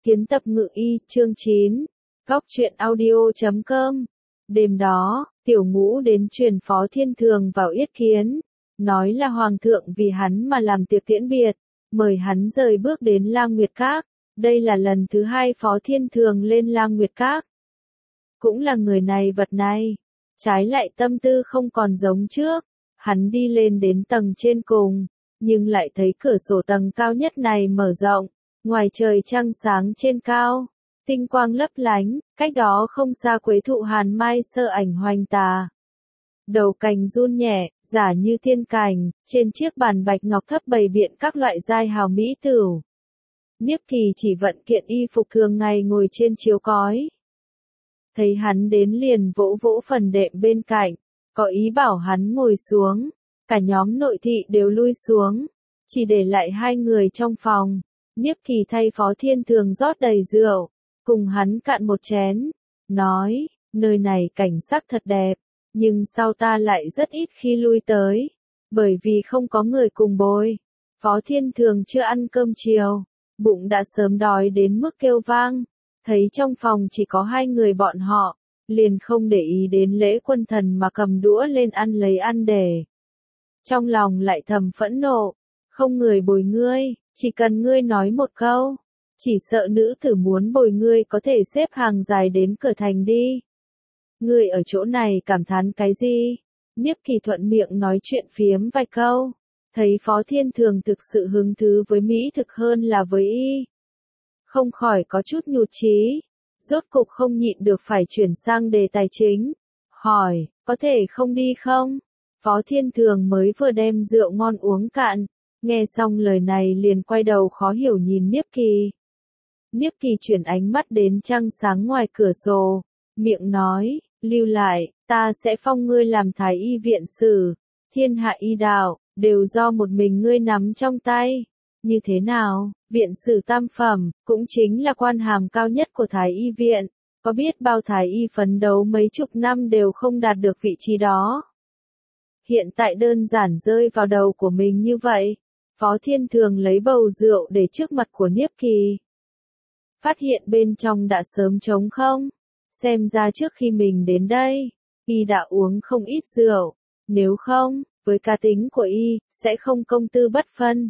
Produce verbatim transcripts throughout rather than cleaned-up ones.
Kiến tập ngự y, chương chín. Góc truyện audio chấm com. Đêm đó, Tiểu Ngũ đến truyền Phó Thiên Thường vào yết kiến, nói là Hoàng thượng vì hắn mà làm tiệc tiễn biệt, mời hắn rời bước đến Lang Nguyệt Các. Đây là lần thứ hai Phó Thiên Thường lên Lang Nguyệt Các. Cũng là người này vật này. Trái lại tâm tư không còn giống trước, hắn đi lên đến tầng trên cùng, nhưng lại thấy cửa sổ tầng cao nhất này mở rộng, ngoài trời trăng sáng trên cao, tinh quang lấp lánh, cách đó không xa quế thụ hàn mai sơ ảnh hoành tà. Đầu cành run nhẹ, giả như thiên cành, trên chiếc bàn bạch ngọc thấp bày biện các loại giai hào mỹ tửu. Niếp Kỳ chỉ vận kiện y phục thường ngày ngồi trên chiếu cói. Thấy hắn đến liền vỗ vỗ phần đệm bên cạnh, có ý bảo hắn ngồi xuống, cả nhóm nội thị đều lui xuống, chỉ để lại hai người trong phòng. Niếp Kỳ thay Phó Thiên Thường rót đầy rượu, cùng hắn cạn một chén, nói, nơi này cảnh sắc thật đẹp, nhưng sao ta lại rất ít khi lui tới, bởi vì không có người cùng bồi. Phó Thiên Thường chưa ăn cơm chiều, bụng đã sớm đói đến mức kêu vang, thấy trong phòng chỉ có hai người bọn họ, liền không để ý đến lễ quân thần mà cầm đũa lên ăn lấy ăn để. Trong lòng lại thầm phẫn nộ, không người bồi ngươi, chỉ cần ngươi nói một câu, chỉ sợ nữ tử muốn bồi ngươi có thể xếp hàng dài đến cửa thành đi. Ngươi ở chỗ này cảm thán cái gì? Niếp Kỳ thuận miệng nói chuyện phiếm vài câu, thấy Phó Thiên Thường thực sự hứng thú với mỹ thực hơn là với y. Không khỏi có chút nhụt chí, rốt cục không nhịn được phải chuyển sang đề tài chính, hỏi, có thể không đi không? Phó Thiên Thường mới vừa đem rượu ngon uống cạn, nghe xong lời này liền quay đầu khó hiểu nhìn Niếp Kỳ. Niếp Kỳ chuyển ánh mắt đến trăng sáng ngoài cửa sổ, miệng nói, lưu lại, ta sẽ phong ngươi làm thái y viện sử, thiên hạ y đạo, đều do một mình ngươi nắm trong tay. Như thế nào, viện sử tam phẩm, cũng chính là quan hàm cao nhất của thái y viện, có biết bao thái y phấn đấu mấy chục năm đều không đạt được vị trí đó. Hiện tại đơn giản rơi vào đầu của mình như vậy. Phó Thiên Thường lấy bầu rượu để trước mặt của Niếp Kỳ. Phát hiện bên trong đã sớm trống không. Xem ra trước khi mình đến đây, y đã uống không ít rượu. Nếu không, với cá tính của y, sẽ không công tư bất phân.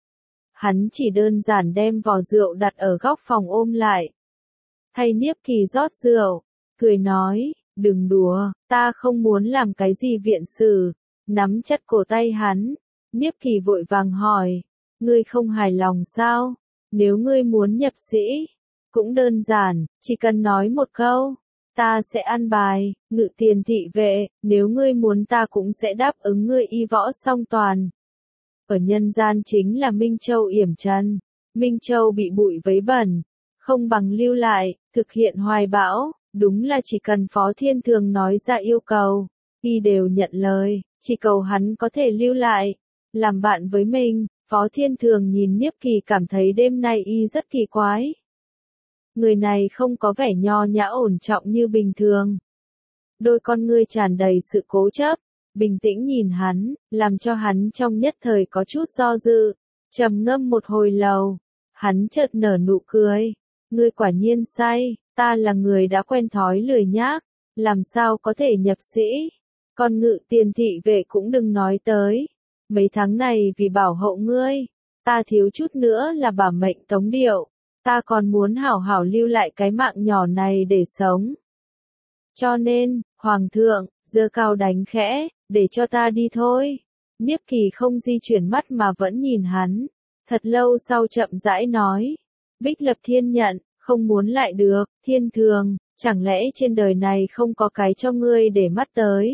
Hắn chỉ đơn giản đem vò rượu đặt ở góc phòng ôm lại. Thay Niếp Kỳ rót rượu, cười nói, đừng đùa, ta không muốn làm cái gì viện sử. Nắm chặt cổ tay hắn. Niếp Kỳ vội vàng hỏi, ngươi không hài lòng sao? Nếu ngươi muốn nhập sĩ, cũng đơn giản, chỉ cần nói một câu, ta sẽ an bài, ngự tiền thị vệ, nếu ngươi muốn ta cũng sẽ đáp ứng ngươi y võ song toàn. Ở nhân gian chính là Minh Châu yểm trần, Minh Châu bị bụi vấy bẩn, không bằng lưu lại, thực hiện hoài bão, đúng là chỉ cần Phó Thiên Thường nói ra yêu cầu, y đều nhận lời, chỉ cầu hắn có thể lưu lại. Làm bạn với mình, Phó Thiên Thường nhìn Niếp Kỳ cảm thấy đêm nay y rất kỳ quái. Người này không có vẻ nho nhã ổn trọng như bình thường. Đôi con ngươi tràn đầy sự cố chấp, bình tĩnh nhìn hắn, làm cho hắn trong nhất thời có chút do dự. Trầm ngâm một hồi lâu, hắn chợt nở nụ cười. Ngươi quả nhiên sai, ta là người đã quen thói lười nhác, làm sao có thể nhập sĩ. Còn ngự tiền thị vệ cũng đừng nói tới. Mấy tháng này vì bảo hộ ngươi, ta thiếu chút nữa là bảo mệnh tống điệu, ta còn muốn hảo hảo lưu lại cái mạng nhỏ này để sống. Cho nên, Hoàng thượng, giơ cao đánh khẽ, để cho ta đi thôi. Niếp Kỳ không di chuyển mắt mà vẫn nhìn hắn, thật lâu sau chậm rãi nói, Bích Lập Thiên nhận, không muốn lại được, Thiên Thường, chẳng lẽ trên đời này không có cái cho ngươi để mắt tới.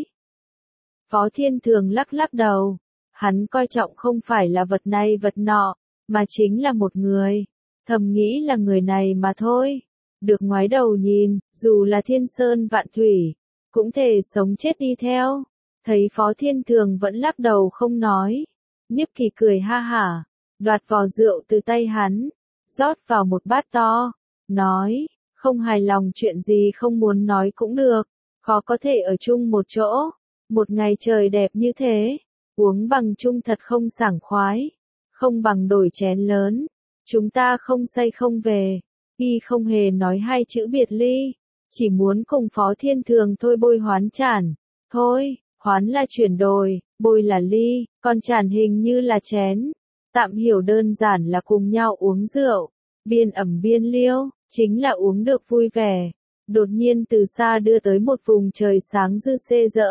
Phó Thiên Thường lắc lắc đầu. Hắn coi trọng không phải là vật này vật nọ, mà chính là một người. Thầm nghĩ là người này mà thôi. Được ngoái đầu nhìn, dù là thiên sơn vạn thủy, cũng thể sống chết đi theo. Thấy Phó Thiên Thường vẫn lắc đầu không nói. Niếp Kỳ cười ha hả, đoạt vò rượu từ tay hắn, rót vào một bát to, nói, không hài lòng chuyện gì không muốn nói cũng được, khó có thể ở chung một chỗ. Một ngày trời đẹp như thế. Uống bằng chung thật không sảng khoái, không bằng đổi chén lớn, chúng ta không say không về. Y không hề nói hai chữ biệt ly, chỉ muốn cùng Phó Thiên Thường thôi bôi hoán chản. Thôi, hoán là chuyển đổi, bôi là ly, còn chản hình như là chén. Tạm hiểu đơn giản là cùng nhau uống rượu, biên ẩm biên liêu, chính là uống được vui vẻ. Đột nhiên từ xa đưa tới một vùng trời sáng dư xê rỡ.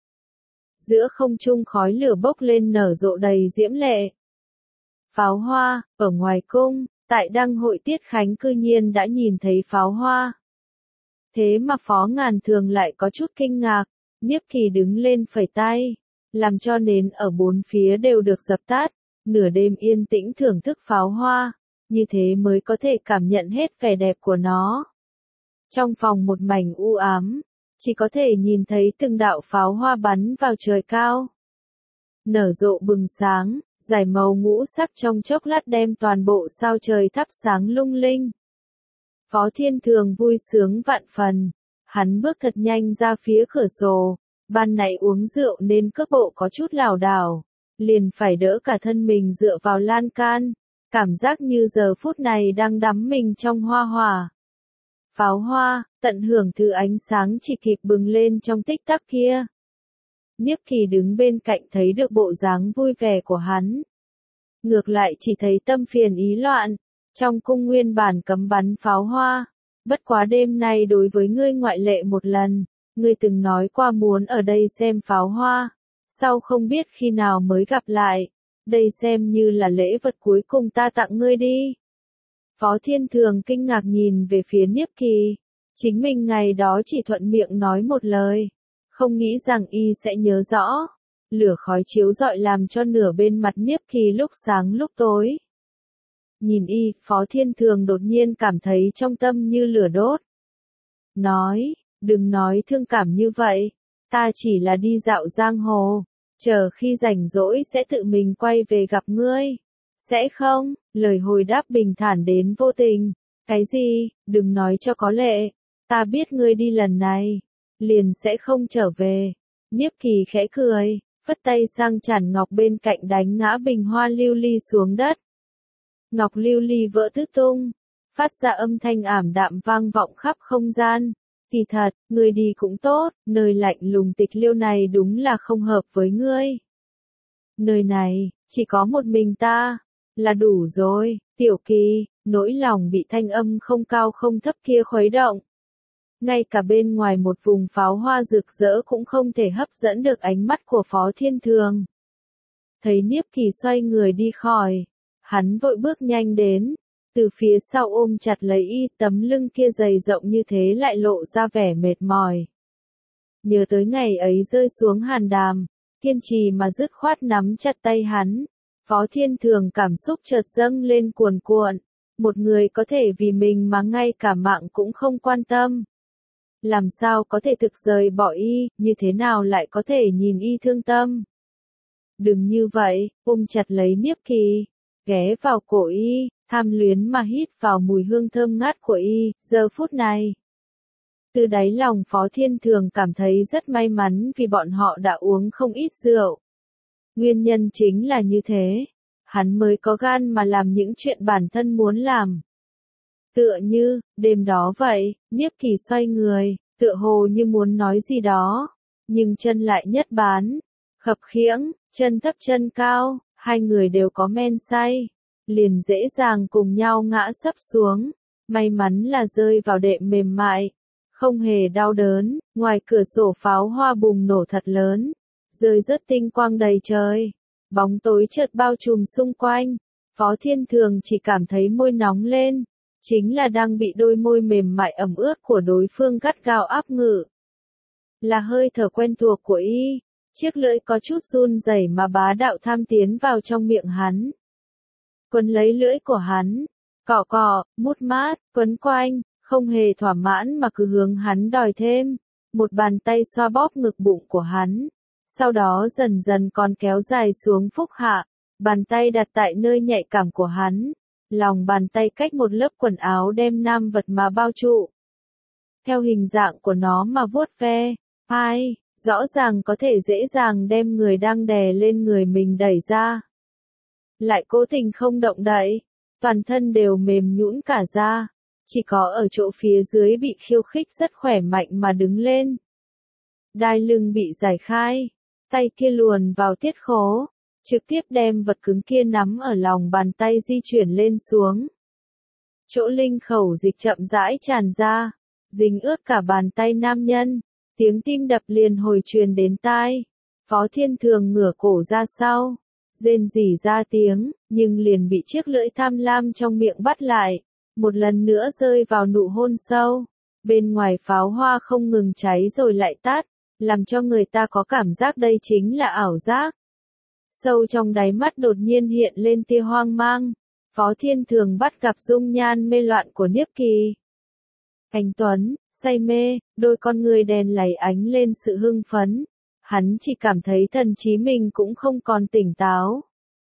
Giữa không trung khói lửa bốc lên nở rộ đầy diễm lệ. Pháo hoa, ở ngoài cung, tại đăng hội tiết khánh cư nhiên đã nhìn thấy pháo hoa. Thế mà Phó Ngàn Thường lại có chút kinh ngạc, Niếp Kỳ đứng lên phẩy tay, làm cho nến ở bốn phía đều được dập tắt, nửa đêm yên tĩnh thưởng thức pháo hoa, như thế mới có thể cảm nhận hết vẻ đẹp của nó. Trong phòng một mảnh u ám, chỉ có thể nhìn thấy từng đạo pháo hoa bắn vào trời cao. Nở rộ bừng sáng, giải màu ngũ sắc trong chốc lát đem toàn bộ sao trời thắp sáng lung linh. Phó Thiên Thường vui sướng vạn phần, hắn bước thật nhanh ra phía cửa sổ, ban nãy uống rượu nên cước bộ có chút lảo đảo, liền phải đỡ cả thân mình dựa vào lan can, cảm giác như giờ phút này đang đắm mình trong hoa hỏa. Pháo hoa, tận hưởng thứ ánh sáng chỉ kịp bừng lên trong tích tắc kia. Niếp Kỳ đứng bên cạnh thấy được bộ dáng vui vẻ của hắn. Ngược lại chỉ thấy tâm phiền ý loạn, trong cung nguyên bản cấm bắn pháo hoa. Bất quá đêm nay đối với ngươi ngoại lệ một lần, ngươi từng nói qua muốn ở đây xem pháo hoa, sau không biết khi nào mới gặp lại, đây xem như là lễ vật cuối cùng ta tặng ngươi đi. Phó Thiên Thường kinh ngạc nhìn về phía Niếp Kỳ, chính mình ngày đó chỉ thuận miệng nói một lời, không nghĩ rằng y sẽ nhớ rõ. Lửa khói chiếu rọi làm cho nửa bên mặt Niếp Kỳ lúc sáng lúc tối. Nhìn y, Phó Thiên Thường đột nhiên cảm thấy trong tâm như lửa đốt. Nói, đừng nói thương cảm như vậy, ta chỉ là đi dạo giang hồ, chờ khi rảnh rỗi sẽ tự mình quay về gặp ngươi. Sẽ không, lời hồi đáp bình thản đến vô tình. Cái gì, đừng nói cho có lệ, ta biết ngươi đi lần này, liền sẽ không trở về. Niếp Kỳ khẽ cười, phất tay sang chản ngọc bên cạnh đánh ngã bình hoa lưu ly xuống đất. Ngọc lưu ly vỡ tứ tung, phát ra âm thanh ảm đạm vang vọng khắp không gian. Kỳ thật, ngươi đi cũng tốt, nơi lạnh lùng tịch liêu này đúng là không hợp với ngươi. Nơi này, chỉ có một mình ta, là đủ rồi, Tiểu Kỳ, nỗi lòng bị thanh âm không cao không thấp kia khuấy động. Ngay cả bên ngoài một vùng pháo hoa rực rỡ cũng không thể hấp dẫn được ánh mắt của Phó Thiên Thường. Thấy Niếp Kỳ xoay người đi khỏi, hắn vội bước nhanh đến, từ phía sau ôm chặt lấy y, tấm lưng kia dày rộng như thế lại lộ ra vẻ mệt mỏi. Nhớ tới ngày ấy rơi xuống hàn đàm, kiên trì mà dứt khoát nắm chặt tay hắn, Phó Thiên Thường cảm xúc chợt dâng lên cuồn cuộn, một người có thể vì mình mà ngay cả mạng cũng không quan tâm. Làm sao có thể thực rời bỏ y, như thế nào lại có thể nhìn y thương tâm. Đừng như vậy, ôm chặt lấy Niếp Kỳ, ghé vào cổ y, tham luyến mà hít vào mùi hương thơm ngát của y, giờ phút này. Từ đáy lòng Phó Thiên Thường cảm thấy rất may mắn vì bọn họ đã uống không ít rượu. Nguyên nhân chính là như thế, hắn mới có gan mà làm những chuyện bản thân muốn làm. Tựa như, đêm đó vậy, Niếp Kỳ xoay người, tựa hồ như muốn nói gì đó, nhưng chân lại nhất bán, khập khiễng, chân thấp chân cao, hai người đều có men say, liền dễ dàng cùng nhau ngã sấp xuống, may mắn là rơi vào đệm mềm mại, không hề đau đớn, ngoài cửa sổ pháo hoa bùng nổ thật lớn, rơi rớt tinh quang đầy trời, bóng tối chợt bao trùm xung quanh, Phó Thiên Thường chỉ cảm thấy môi nóng lên, chính là đang bị đôi môi mềm mại ẩm ướt của đối phương gắt gao áp ngự. Là hơi thở quen thuộc của y, chiếc lưỡi có chút run rẩy mà bá đạo tham tiến vào trong miệng hắn. Quấn lấy lưỡi của hắn, cọ cọ, mút mát, quấn quanh, không hề thỏa mãn mà cứ hướng hắn đòi thêm, một bàn tay xoa bóp ngực bụng của hắn, sau đó dần dần còn kéo dài xuống phúc hạ, bàn tay đặt tại nơi nhạy cảm của hắn, lòng bàn tay cách một lớp quần áo đem nam vật mà bao trụ. Theo hình dạng của nó mà vuốt ve, ai, rõ ràng có thể dễ dàng đem người đang đè lên người mình đẩy ra. Lại cố tình không động đậy, toàn thân đều mềm nhũn cả ra, chỉ có ở chỗ phía dưới bị khiêu khích rất khỏe mạnh mà đứng lên. Đai lưng bị giải khai, tay kia luồn vào tiết khố, trực tiếp đem vật cứng kia nắm ở lòng bàn tay di chuyển lên xuống. Chỗ linh khẩu dịch chậm rãi tràn ra, dính ướt cả bàn tay nam nhân, tiếng tim đập liền hồi truyền đến tai. Phó Thiên Thường ngửa cổ ra sau, rên rỉ ra tiếng, nhưng liền bị chiếc lưỡi tham lam trong miệng bắt lại, một lần nữa rơi vào nụ hôn sâu. Bên ngoài pháo hoa không ngừng cháy rồi lại tắt, làm cho người ta có cảm giác đây chính là ảo giác. Sâu trong đáy mắt đột nhiên hiện lên tia hoang mang, Phó Thiên Thường bắt gặp dung nhan mê loạn của Niếp Kỳ. Anh Tuấn, say mê, đôi con người đèn lầy ánh lên sự hưng phấn, hắn chỉ cảm thấy thần trí mình cũng không còn tỉnh táo.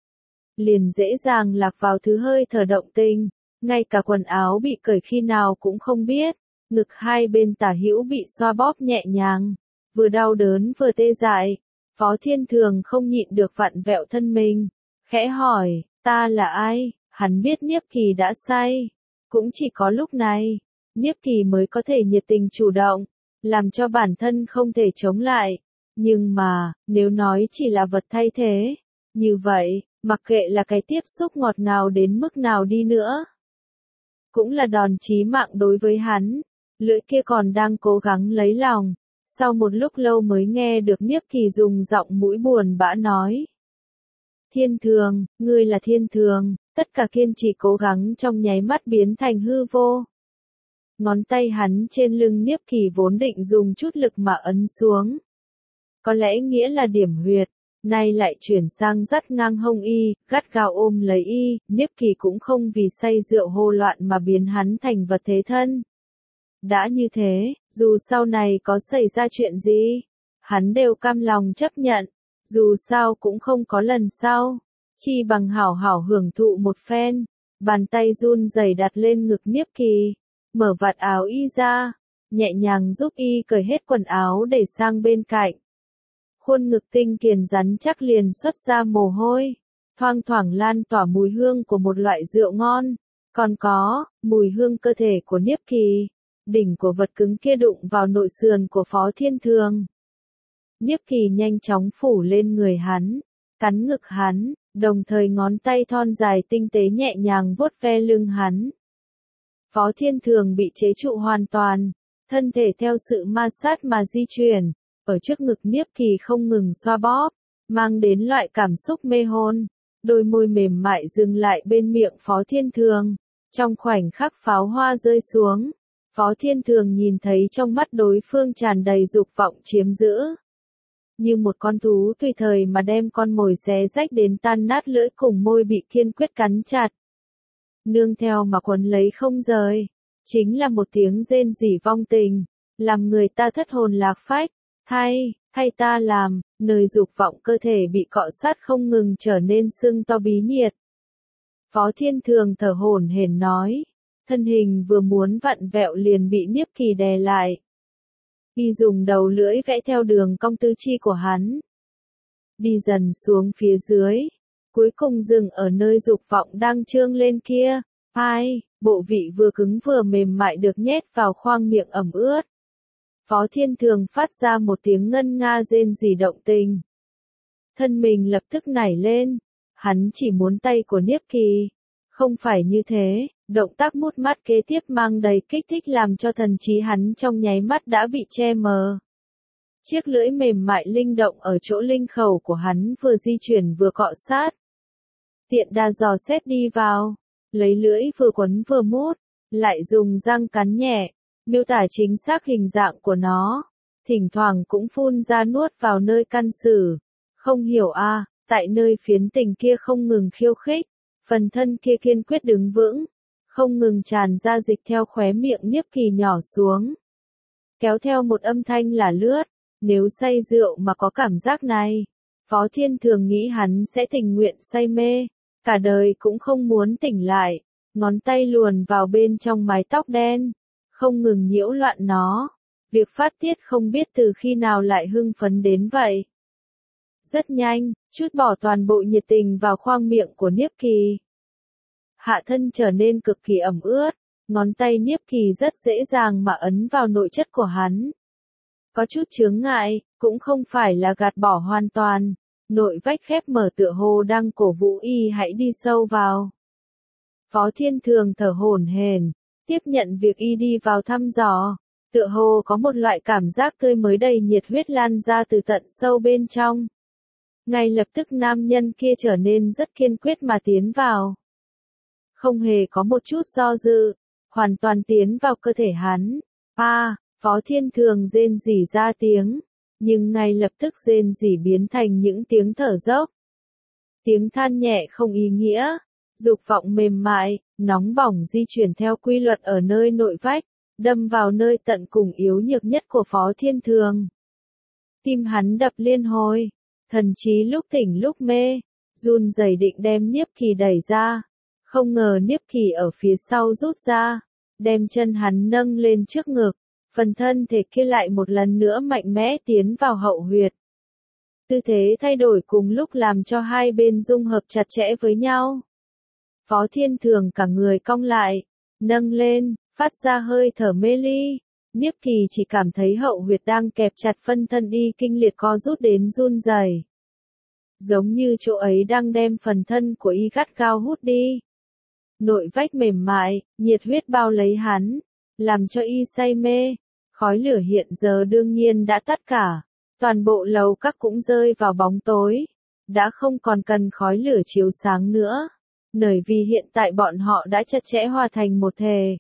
Liền dễ dàng lạc vào thứ hơi thở động tình, ngay cả quần áo bị cởi khi nào cũng không biết, ngực hai bên tả hữu bị xoa bóp nhẹ nhàng, vừa đau đớn vừa tê dại. Phó Thiên Thường không nhịn được vặn vẹo thân mình, khẽ hỏi, ta là ai? Hắn biết Niếp Kỳ đã say, cũng chỉ có lúc này, Niếp Kỳ mới có thể nhiệt tình chủ động, làm cho bản thân không thể chống lại. Nhưng mà, nếu nói chỉ là vật thay thế, như vậy, mặc kệ là cái tiếp xúc ngọt ngào đến mức nào đi nữa, cũng là đòn chí mạng đối với hắn. Lưỡi kia còn đang cố gắng lấy lòng, sau một lúc lâu mới nghe được Niếp Kỳ dùng giọng mũi buồn bã nói. Thiên Thường, ngươi là Thiên Thường, tất cả kiên trì cố gắng trong nháy mắt biến thành hư vô. Ngón tay hắn trên lưng Niếp Kỳ vốn định dùng chút lực mà ấn xuống. Có lẽ nghĩa là điểm huyệt, nay lại chuyển sang dắt ngang hông y, gắt gao ôm lấy y, Niếp Kỳ cũng không vì say rượu hô loạn mà biến hắn thành vật thế thân. Đã như thế, dù sau này có xảy ra chuyện gì, hắn đều cam lòng chấp nhận, dù sao cũng không có lần sau, chi bằng hảo hảo hưởng thụ một phen. Bàn tay run rẩy đặt lên ngực Niếp Kỳ, mở vạt áo y ra, nhẹ nhàng giúp y cởi hết quần áo để sang bên cạnh. Khuôn ngực tinh kiền rắn chắc liền xuất ra mồ hôi, thoang thoảng lan tỏa mùi hương của một loại rượu ngon, còn có mùi hương cơ thể của Niếp Kỳ. Đỉnh của vật cứng kia đụng vào nội sườn của Phó Thiên Thường. Niếp Kỳ nhanh chóng phủ lên người hắn, cắn ngực hắn, đồng thời ngón tay thon dài tinh tế nhẹ nhàng vuốt ve lưng hắn. Phó Thiên Thường bị chế trụ hoàn toàn, thân thể theo sự ma sát mà di chuyển, ở trước ngực Niếp Kỳ không ngừng xoa bóp, mang đến loại cảm xúc mê hồn. Đôi môi mềm mại dừng lại bên miệng Phó Thiên Thường, trong khoảnh khắc pháo hoa rơi xuống. Phó Thiên Thường nhìn thấy trong mắt đối phương tràn đầy dục vọng chiếm giữ. Như một con thú tùy thời mà đem con mồi xé rách đến tan nát lưỡi cùng môi bị kiên quyết cắn chặt. Nương theo mà quấn lấy không rời, chính là một tiếng rên rỉ vong tình, làm người ta thất hồn lạc phách. Thay, thay ta làm, nơi dục vọng cơ thể bị cọ sát không ngừng trở nên sưng to bí nhiệt. Phó Thiên Thường thở hổn hển nói. Thân hình vừa muốn vặn vẹo liền bị Niếp Kỳ đè lại. Y dùng đầu lưỡi vẽ theo đường cong tứ chi của hắn, đi dần xuống phía dưới, cuối cùng dừng ở nơi dục vọng đang trương lên kia. Ai, bộ vị vừa cứng vừa mềm mại được nhét vào khoang miệng ẩm ướt. Phó Thiên Thường phát ra một tiếng ngân nga rên rỉ động tình. Thân mình lập tức nảy lên, hắn chỉ muốn tay của Niếp Kỳ. Không phải như thế, động tác mút mắt kế tiếp mang đầy kích thích làm cho thần trí hắn trong nháy mắt đã bị che mờ. Chiếc lưỡi mềm mại linh động ở chỗ linh khẩu của hắn vừa di chuyển vừa cọ sát. Tiện đà dò xét đi vào, lấy lưỡi vừa quấn vừa mút, lại dùng răng cắn nhẹ, miêu tả chính xác hình dạng của nó, thỉnh thoảng cũng phun ra nuốt vào nơi căn sử. Không hiểu a, à, tại nơi phiến tình kia không ngừng khiêu khích. Phần thân kia kiên quyết đứng vững, không ngừng tràn ra dịch theo khóe miệng Niếp Kỳ nhỏ xuống. Kéo theo một âm thanh là lướt, nếu say rượu mà có cảm giác này, Phó Thiên Thường nghĩ hắn sẽ tình nguyện say mê, cả đời cũng không muốn tỉnh lại, ngón tay luồn vào bên trong mái tóc đen, không ngừng nhiễu loạn nó. Việc phát tiết không biết từ khi nào lại hưng phấn đến vậy. Rất nhanh, chút bỏ toàn bộ nhiệt tình vào khoang miệng của Niếp Kỳ. Hạ thân trở nên cực kỳ ẩm ướt, ngón tay Niếp Kỳ rất dễ dàng mà ấn vào nội chất của hắn. Có chút chướng ngại, cũng không phải là gạt bỏ hoàn toàn, nội vách khép mở tựa hồ đang cổ vũ y hãy đi sâu vào. Phó Thiên Thường thở hổn hển, tiếp nhận việc y đi vào thăm dò, tựa hồ có một loại cảm giác tươi mới đầy nhiệt huyết lan ra từ tận sâu bên trong. Ngay lập tức nam nhân kia trở nên rất kiên quyết mà tiến vào. Không hề có một chút do dự, hoàn toàn tiến vào cơ thể hắn. A, à, Phó Thiên Thường rên rỉ ra tiếng, nhưng ngay lập tức rên rỉ biến thành những tiếng thở dốc. Tiếng than nhẹ không ý nghĩa, dục vọng mềm mại, nóng bỏng di chuyển theo quy luật ở nơi nội vách, đâm vào nơi tận cùng yếu nhược nhất của Phó Thiên Thường. Tim hắn đập liên hồi, thần trí lúc tỉnh lúc mê, run rẩy định đem Niếp Kỳ đẩy ra. Không ngờ Niếp Kỳ ở phía sau rút ra, đem chân hắn nâng lên trước ngực, phần thân thể kia lại một lần nữa mạnh mẽ tiến vào hậu huyệt. Tư thế thay đổi cùng lúc làm cho hai bên dung hợp chặt chẽ với nhau. Phó Thiên Thường cả người cong lại, nâng lên, phát ra hơi thở mê ly. Niếp Kỳ chỉ cảm thấy hậu huyệt đang kẹp chặt phân thân y kinh liệt co rút đến run rẩy. Giống như chỗ ấy đang đem phần thân của y gắt gao hút đi. Nội vách mềm mại, nhiệt huyết bao lấy hắn, làm cho y say mê. Khói lửa hiện giờ đương nhiên đã tắt cả, toàn bộ lầu các cũng rơi vào bóng tối, đã không còn cần khói lửa chiếu sáng nữa, bởi vì hiện tại bọn họ đã chặt chẽ hòa thành một thể.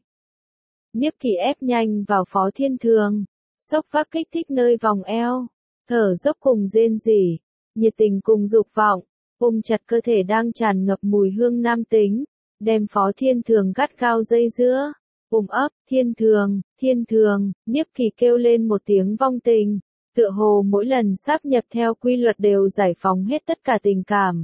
Niếp Kỳ ép nhanh vào Phó Thiên Thường, xốc vác kích thích nơi vòng eo, thở dốc cùng rên rỉ, nhiệt tình cùng dục vọng, ôm chặt cơ thể đang tràn ngập mùi hương nam tính, đem Phó Thiên Thường gắt gao dây dưa, ôm ấp. Thiên Thường, Thiên Thường, Niếp Kỳ kêu lên một tiếng vong tình, tựa hồ mỗi lần sáp nhập theo quy luật đều giải phóng hết tất cả tình cảm.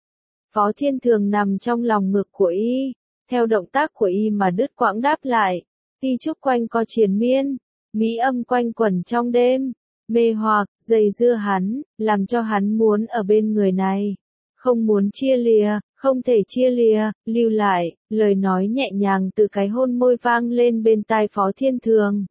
Phó Thiên Thường nằm trong lòng ngực của y, theo động tác của y mà đứt quãng đáp lại, ti trúc quanh co triền miên, mỹ âm quanh quẩn trong đêm, mê hoặc, dây dưa hắn, làm cho hắn muốn ở bên người này, không muốn chia lìa, không thể chia lìa, lưu lại, lời nói nhẹ nhàng từ cái hôn môi vang lên bên tai Phó Thiên Thường.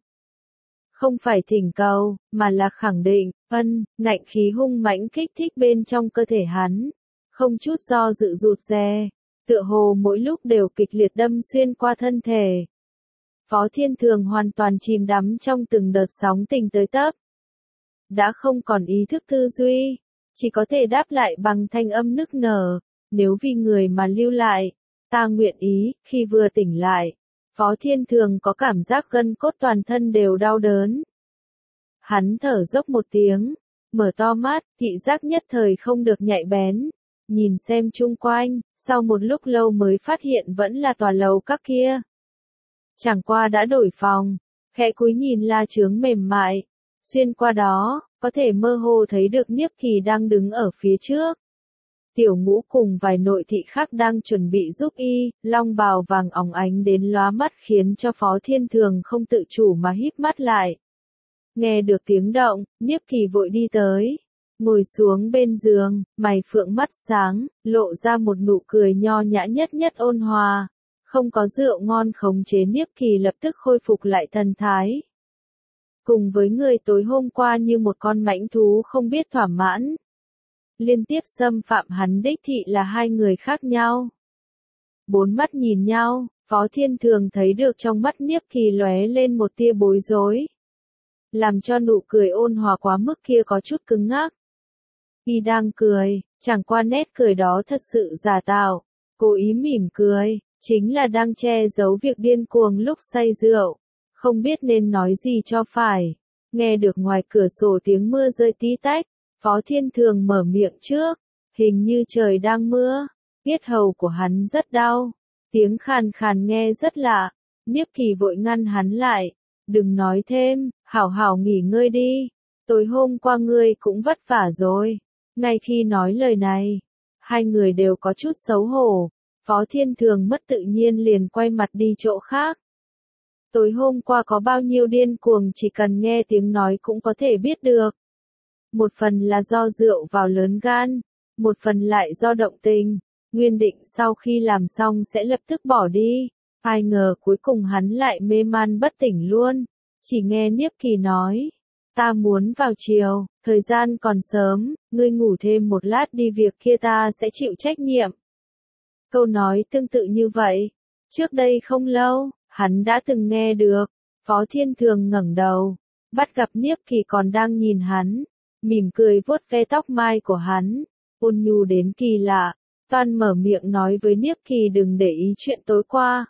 Không phải thỉnh cầu, mà là khẳng định, ân, ngạnh khí hung mãnh kích thích bên trong cơ thể hắn, không chút do dự rụt rè, tựa hồ mỗi lúc đều kịch liệt đâm xuyên qua thân thể. Phó Thiên Thường hoàn toàn chìm đắm trong từng đợt sóng tình tới tấp. Đã không còn ý thức tư duy, chỉ có thể đáp lại bằng thanh âm nức nở, nếu vì người mà lưu lại, ta nguyện ý. Khi vừa tỉnh lại, Phó Thiên Thường có cảm giác gân cốt toàn thân đều đau đớn. Hắn thở dốc một tiếng, mở to mắt, thị giác nhất thời không được nhạy bén, nhìn xem chung quanh, sau một lúc lâu mới phát hiện vẫn là tòa lầu các kia. Chẳng qua đã đổi phòng, khẽ cúi nhìn la chướng mềm mại, xuyên qua đó, có thể mơ hồ thấy được Niếp Kỳ đang đứng ở phía trước. Tiểu Ngũ cùng vài nội thị khác đang chuẩn bị giúp y, long bào vàng óng ánh đến lóa mắt khiến cho Phó Thiên Thường không tự chủ mà híp mắt lại. Nghe được tiếng động, Niếp Kỳ vội đi tới, ngồi xuống bên giường, mày phượng mắt sáng, lộ ra một nụ cười nho nhã nhất nhất ôn hòa. Không có rượu ngon khống chế Niếp Kỳ lập tức khôi phục lại thần thái. Cùng với người tối hôm qua như một con mãnh thú không biết thỏa mãn. Liên tiếp xâm phạm hắn đích thị là hai người khác nhau. Bốn mắt nhìn nhau, Phó Thiên Thường thấy được trong mắt Niếp Kỳ lóe lên một tia bối rối. Làm cho nụ cười ôn hòa quá mức kia có chút cứng ngắc. Y đang cười, chẳng qua nét cười đó thật sự giả tạo, cố ý mỉm cười, chính là đang che giấu việc điên cuồng lúc say rượu, không biết nên nói gì cho phải. Nghe được ngoài cửa sổ tiếng mưa rơi tí tách, Phó Thiên Thường mở miệng trước, hình như trời đang mưa, yết hầu của hắn rất đau, tiếng khàn khàn nghe rất lạ. Niếp Kỳ vội ngăn hắn lại, đừng nói thêm, hảo hảo nghỉ ngơi đi, tối hôm qua ngươi cũng vất vả rồi. Ngay khi nói lời này, hai người đều có chút xấu hổ, Phó Thiên Thường mất tự nhiên liền quay mặt đi chỗ khác. Tối hôm qua có bao nhiêu điên cuồng chỉ cần nghe tiếng nói cũng có thể biết được. Một phần là do rượu vào lớn gan, một phần lại do động tình, nguyên định sau khi làm xong sẽ lập tức bỏ đi, Ai ngờ cuối cùng hắn lại mê man bất tỉnh luôn, chỉ nghe Niếp Kỳ nói, ta muốn vào chiều, thời gian còn sớm, ngươi ngủ thêm một lát đi, việc kia ta sẽ chịu trách nhiệm. Câu nói tương tự như vậy, trước đây không lâu, hắn đã từng nghe được. Phó Thiên Thường ngẩng đầu, bắt gặp Niếp Kỳ còn đang nhìn hắn, mỉm cười vuốt ve tóc mai của hắn, ôn nhu đến kỳ lạ, toan mở miệng nói với Niếp Kỳ đừng để ý chuyện tối qua.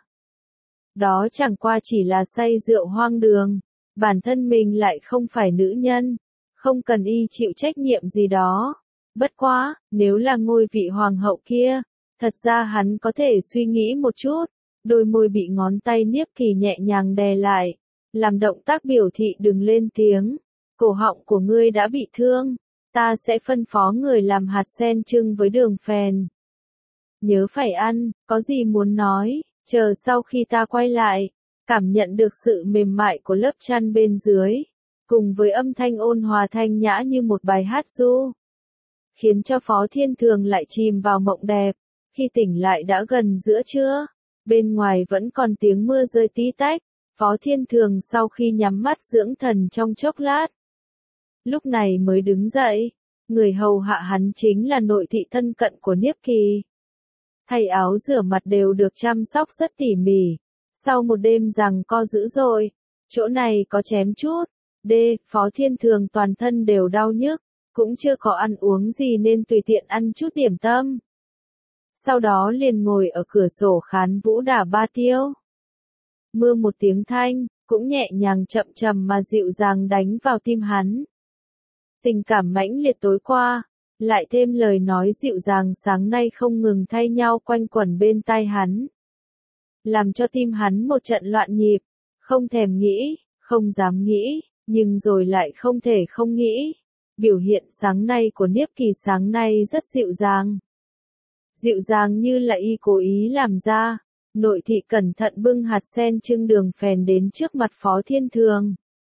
Đó chẳng qua chỉ là say rượu hoang đường, bản thân mình lại không phải nữ nhân, không cần y chịu trách nhiệm gì đó. Bất quá, nếu là ngôi vị hoàng hậu kia, thật ra hắn có thể suy nghĩ một chút. Đôi môi bị ngón tay Niếp Kỳ nhẹ nhàng đè lại, làm động tác biểu thị đừng lên tiếng. Cổ họng của ngươi đã bị thương, ta sẽ phân phó người làm hạt sen trưng với đường phèn. Nhớ phải ăn, có gì muốn nói, chờ sau khi ta quay lại, cảm nhận được sự mềm mại của lớp chăn bên dưới, cùng với âm thanh ôn hòa thanh nhã như một bài hát ru, khiến cho Phó Thiên Thường lại chìm vào mộng đẹp. Khi tỉnh lại đã gần giữa trưa, bên ngoài vẫn còn tiếng mưa rơi tí tách. Phó Thiên Thường sau khi nhắm mắt dưỡng thần trong chốc lát, lúc này mới đứng dậy. Người hầu hạ hắn chính là nội thị thân cận của Niếp Kỳ. Thay áo rửa mặt đều được chăm sóc rất tỉ mỉ. Sau một đêm giằng co dữ dội, chỗ này có chém chút, đê, Phó Thiên Thường toàn thân đều đau nhức, cũng chưa có ăn uống gì nên tùy tiện ăn chút điểm tâm. Sau đó liền ngồi ở cửa sổ khán vũ đả ba tiêu. Mưa một tiếng thanh, cũng nhẹ nhàng chậm chậm mà dịu dàng đánh vào tim hắn. Tình cảm mãnh liệt tối qua, lại thêm lời nói dịu dàng sáng nay không ngừng thay nhau quanh quẩn bên tai hắn. Làm cho tim hắn một trận loạn nhịp, không thèm nghĩ, không dám nghĩ, nhưng rồi lại không thể không nghĩ. Biểu hiện sáng nay của Niếp Kỳ sáng nay rất dịu dàng. Dịu dàng như là y cố ý làm ra. Nội thị cẩn thận bưng hạt sen trưng đường phèn đến trước mặt Phó Thiên Thường.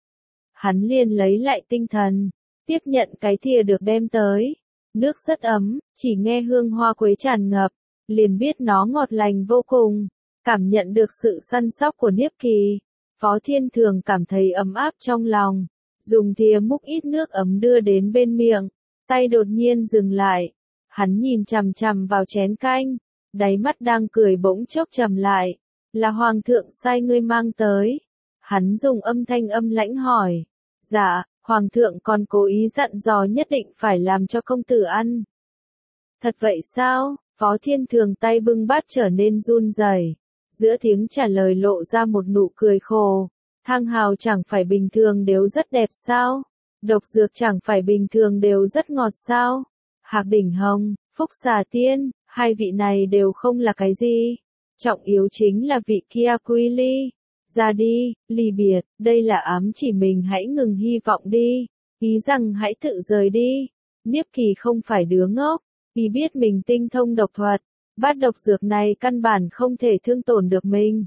Hắn liền lấy lại tinh thần, tiếp nhận cái thìa được đem tới. Nước rất ấm, chỉ nghe hương hoa quế tràn ngập, liền biết nó ngọt lành vô cùng. Cảm nhận được sự săn sóc của Niếp Kỳ, Phó Thiên Thường cảm thấy ấm áp trong lòng. Dùng thìa múc ít nước ấm đưa đến bên miệng, tay đột nhiên dừng lại. Hắn nhìn chằm chằm vào chén canh. Đáy mắt đang cười bỗng chốc trầm lại, là hoàng thượng sai ngươi mang tới. Hắn dùng âm thanh âm lãnh hỏi, dạ, hoàng thượng còn cố ý dặn dò nhất định phải làm cho công tử ăn. Thật vậy sao? Phó Thiên Thường tay bưng bát trở nên run rẩy, giữa tiếng trả lời lộ ra một nụ cười khổ. Thang hào chẳng phải bình thường đều rất đẹp sao? Độc dược chẳng phải bình thường đều rất ngọt sao? Hạc đỉnh hồng, phúc xà tiên, hai vị này đều không là cái gì. Trọng yếu chính là vị kia quy ly. Ra đi, ly biệt, đây là ám chỉ mình hãy ngừng hy vọng đi. Ý rằng hãy tự rời đi. Niếp Kỳ không phải đứa ngốc. Y biết mình tinh thông độc thuật. Bát độc dược này căn bản không thể thương tổn được mình.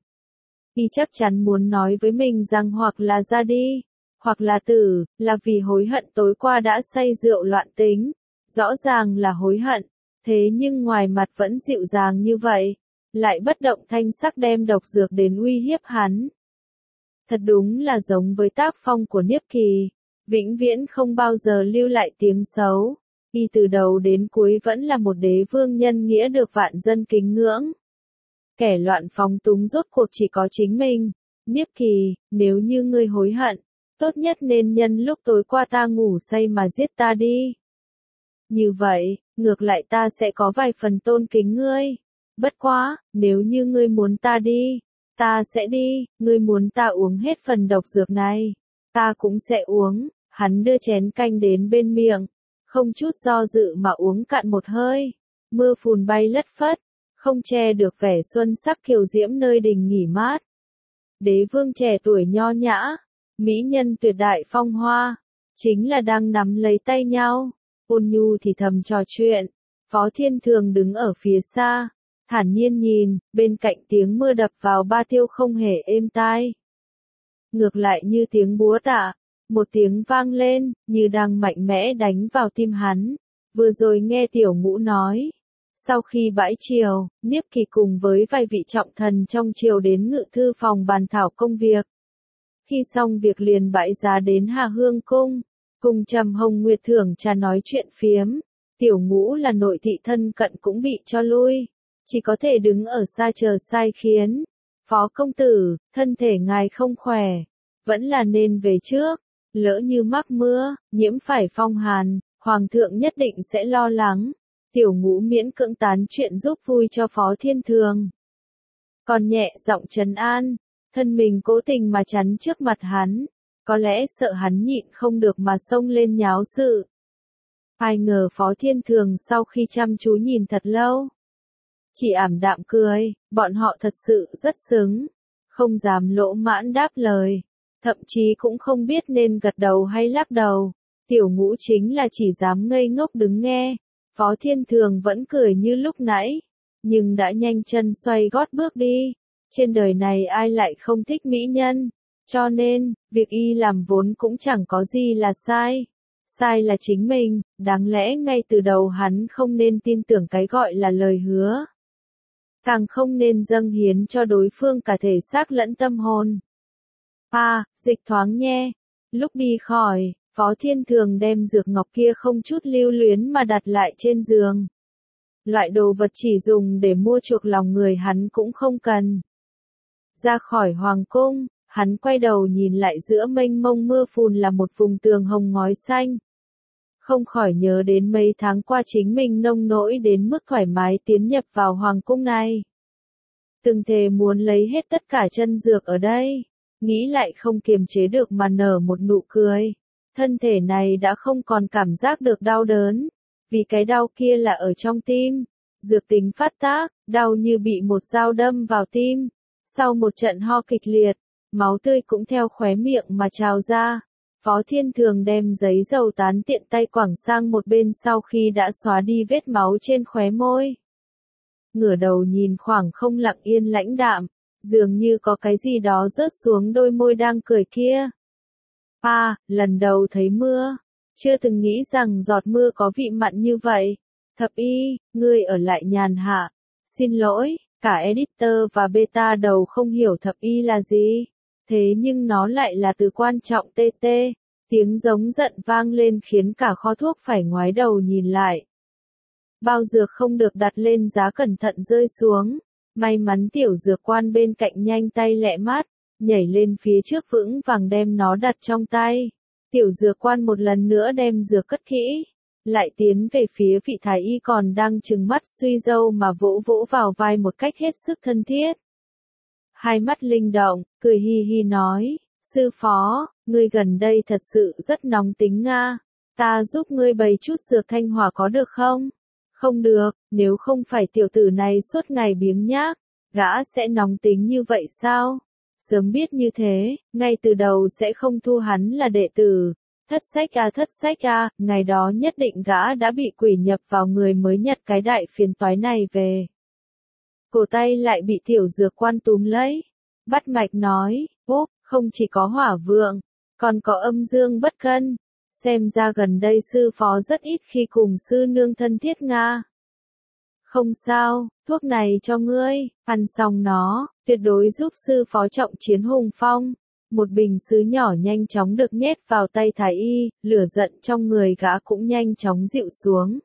Y chắc chắn muốn nói với mình rằng hoặc là ra đi, hoặc là tử, là vì hối hận tối qua đã say rượu loạn tính. Rõ ràng là hối hận. Thế nhưng ngoài mặt vẫn dịu dàng như vậy, lại bất động thanh sắc đem độc dược đến uy hiếp hắn. Thật đúng là giống với tác phong của Niếp Kỳ, vĩnh viễn không bao giờ lưu lại tiếng xấu. Y từ đầu đến cuối vẫn là một đế vương nhân nghĩa được vạn dân kính ngưỡng. Kẻ loạn phóng túng rốt cuộc chỉ có chính mình. Niếp Kỳ, nếu như ngươi hối hận, tốt nhất nên nhân lúc tối qua ta ngủ say mà giết ta đi. Như vậy, ngược lại ta sẽ có vài phần tôn kính ngươi. Bất quá, nếu như ngươi muốn ta đi, ta sẽ đi. Ngươi muốn ta uống hết phần độc dược này, ta cũng sẽ uống. Hắn đưa chén canh đến bên miệng, không chút do dự mà uống cạn một hơi. Mưa phùn bay lất phất, không che được vẻ xuân sắc kiều diễm nơi đình nghỉ mát. Đế vương trẻ tuổi nho nhã, mỹ nhân tuyệt đại phong hoa, chính là đang nắm lấy tay nhau, ôn nhu thì thầm trò chuyện. Phó Thiên Thường đứng ở phía xa, thản nhiên nhìn, bên cạnh tiếng mưa đập vào ba tiêu không hề êm tai. Ngược lại như tiếng búa tạ, một tiếng vang lên, như đang mạnh mẽ đánh vào tim hắn. Vừa rồi nghe Tiểu Ngũ nói, Sau khi bãi triều, Niếp Kỳ cùng với vài vị trọng thần trong triều đến ngự thư phòng bàn thảo công việc. Khi xong việc liền bãi giá đến Hà Hương Cung, cùng Trầm Hồng Nguyệt thưởng trà nói chuyện phiếm. Tiểu Ngũ là nội thị thân cận cũng bị cho lui, chỉ có thể đứng ở xa chờ sai khiến. Phó công tử, thân thể ngài không khỏe, vẫn là nên về trước, lỡ như mắc mưa, nhiễm phải phong hàn, hoàng thượng nhất định sẽ lo lắng. Tiểu Ngũ miễn cưỡng tán chuyện giúp vui cho Phó Thiên Thường. Còn nhẹ giọng trấn an, thân mình cố tình mà chắn trước mặt hắn, có lẽ sợ hắn nhịn không được mà xông lên nháo sự. Ai ngờ Phó Thiên Thường sau khi chăm chú nhìn thật lâu, chỉ ảm đạm cười, bọn họ thật sự rất xứng, không dám lỗ mãn đáp lời, thậm chí cũng không biết nên gật đầu hay lắc đầu. Tiểu Ngũ chính là chỉ dám ngây ngốc đứng nghe. Phó Thiên Thường vẫn cười như lúc nãy, nhưng đã nhanh chân xoay gót bước đi. Trên đời này ai lại không thích mỹ nhân, cho nên, việc y làm vốn cũng chẳng có gì là sai. Sai là chính mình, đáng lẽ ngay từ đầu hắn không nên tin tưởng cái gọi là lời hứa. Càng không nên dâng hiến cho đối phương cả thể xác lẫn tâm hồn. À, dịch thoáng nhe. Lúc đi khỏi, Phó Thiên Thường đem dược ngọc kia không chút lưu luyến mà đặt lại trên giường. Loại đồ vật chỉ dùng để mua chuộc lòng người hắn cũng không cần. Ra khỏi hoàng cung, hắn quay đầu nhìn lại giữa mênh mông mưa phùn là một vùng tường hồng ngói xanh. Không khỏi nhớ đến mấy tháng qua chính mình nông nỗi đến mức thoải mái tiến nhập vào hoàng cung này. Từng thề muốn lấy hết tất cả chân dược ở đây, nghĩ lại không kiềm chế được mà nở một nụ cười. Thân thể này đã không còn cảm giác được đau đớn, vì cái đau kia là ở trong tim. Dược tính phát tác, đau như bị một dao đâm vào tim. Sau một trận ho kịch liệt, máu tươi cũng theo khóe miệng mà trào ra. Phó Thiên Thường đem giấy dầu tán tiện tay quẳng sang một bên sau khi đã xóa đi vết máu trên khóe môi. Ngửa đầu nhìn khoảng không lặng yên lãnh đạm, dường như có cái gì đó rớt xuống đôi môi đang cười kia. À, lần đầu thấy mưa, chưa từng nghĩ rằng giọt mưa có vị mặn như vậy. Thập y, ngươi ở lại nhàn hạ. Xin lỗi, cả editor và beta đầu không hiểu thập y là gì. Thế nhưng nó lại là từ quan trọng tê tê. Tiếng giống giận vang lên khiến cả kho thuốc phải ngoái đầu nhìn lại. Bao dược không được đặt lên giá cẩn thận rơi xuống. May mắn tiểu dược quan bên cạnh nhanh tay lẹ mát, nhảy lên phía trước vững vàng đem nó đặt trong tay. Tiểu dược quan một lần nữa đem dược cất kỹ, lại tiến về phía vị thái y còn đang trừng mắt suy râu mà vỗ vỗ vào vai một cách hết sức thân thiết. Hai mắt linh động, cười hi hi nói, sư phó, ngươi gần đây thật sự rất nóng tính nga, ta giúp ngươi bày chút dược thanh hỏa có được không? Không được, nếu không phải tiểu tử này suốt ngày biếng nhác, gã sẽ nóng tính như vậy sao? Sớm biết như thế, ngay từ đầu sẽ không thu hắn là đệ tử. Thất sách à thất sách à, ngày đó nhất định gã đã bị quỷ nhập vào người mới nhặt cái đại phiền toái này về. Cổ tay lại bị tiểu dược quan túm lấy. Bắt mạch nói, úp, không chỉ có hỏa vượng, còn có âm dương bất cân. Xem ra gần đây sư phó rất ít khi cùng sư nương thân thiết nga. Không sao, thuốc này cho ngươi, ăn xong nó, tuyệt đối giúp sư phó trọng chiến hùng phong. Một bình sứ nhỏ nhanh chóng được nhét vào tay thái y, lửa giận trong người gã cũng nhanh chóng dịu xuống.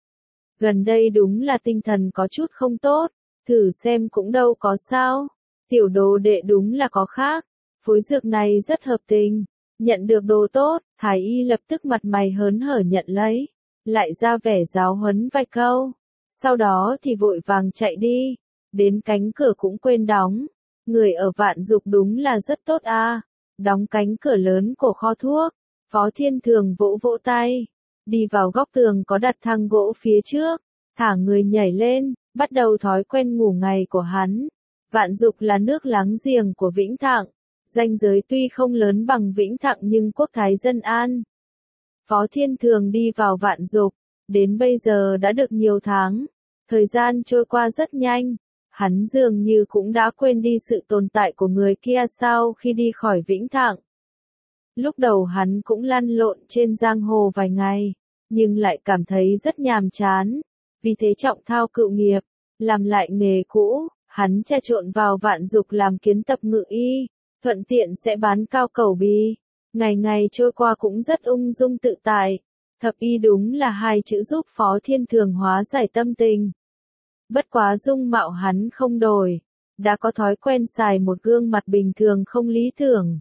Gần đây đúng là tinh thần có chút không tốt, thử xem cũng đâu có sao. Tiểu đồ đệ đúng là có khác, phối dược này rất hợp tình. Nhận được đồ tốt, thái y lập tức mặt mày hớn hở nhận lấy, lại ra vẻ giáo huấn vài câu. Sau đó thì vội vàng chạy đi, đến cánh cửa cũng quên đóng. Người ở Vạn Dục đúng là rất tốt a. Đóng cánh cửa lớn của kho thuốc, Phó Thiên Thường vỗ vỗ tay, đi vào góc tường có đặt thang gỗ phía trước, thả người nhảy lên, bắt đầu thói quen ngủ ngày của hắn. Vạn Dục là nước láng giềng của Vĩnh Thạng, danh giới tuy không lớn bằng Vĩnh Thạng nhưng quốc thái dân an. Phó Thiên Thường đi vào Vạn Dục, đến bây giờ đã được nhiều tháng, thời gian trôi qua rất nhanh. Hắn dường như cũng đã quên đi sự tồn tại của người kia sau khi đi khỏi Vĩnh Thạng. Lúc đầu hắn cũng lăn lộn trên giang hồ vài ngày, nhưng lại cảm thấy rất nhàm chán. vì thế trọng thao cựu nghiệp, làm lại nghề cũ, hắn trà trộn vào Vạn Dục làm kiến tập ngự y, thuận tiện sẽ bán cao cẩu bì. Ngày ngày trôi qua cũng rất ung dung tự tại. Thập y đúng là hai chữ giúp Phó Thiên Thường hóa giải tâm tình. Bất quá dung mạo hắn không đổi, đã có thói quen xài một gương mặt bình thường không lý tưởng.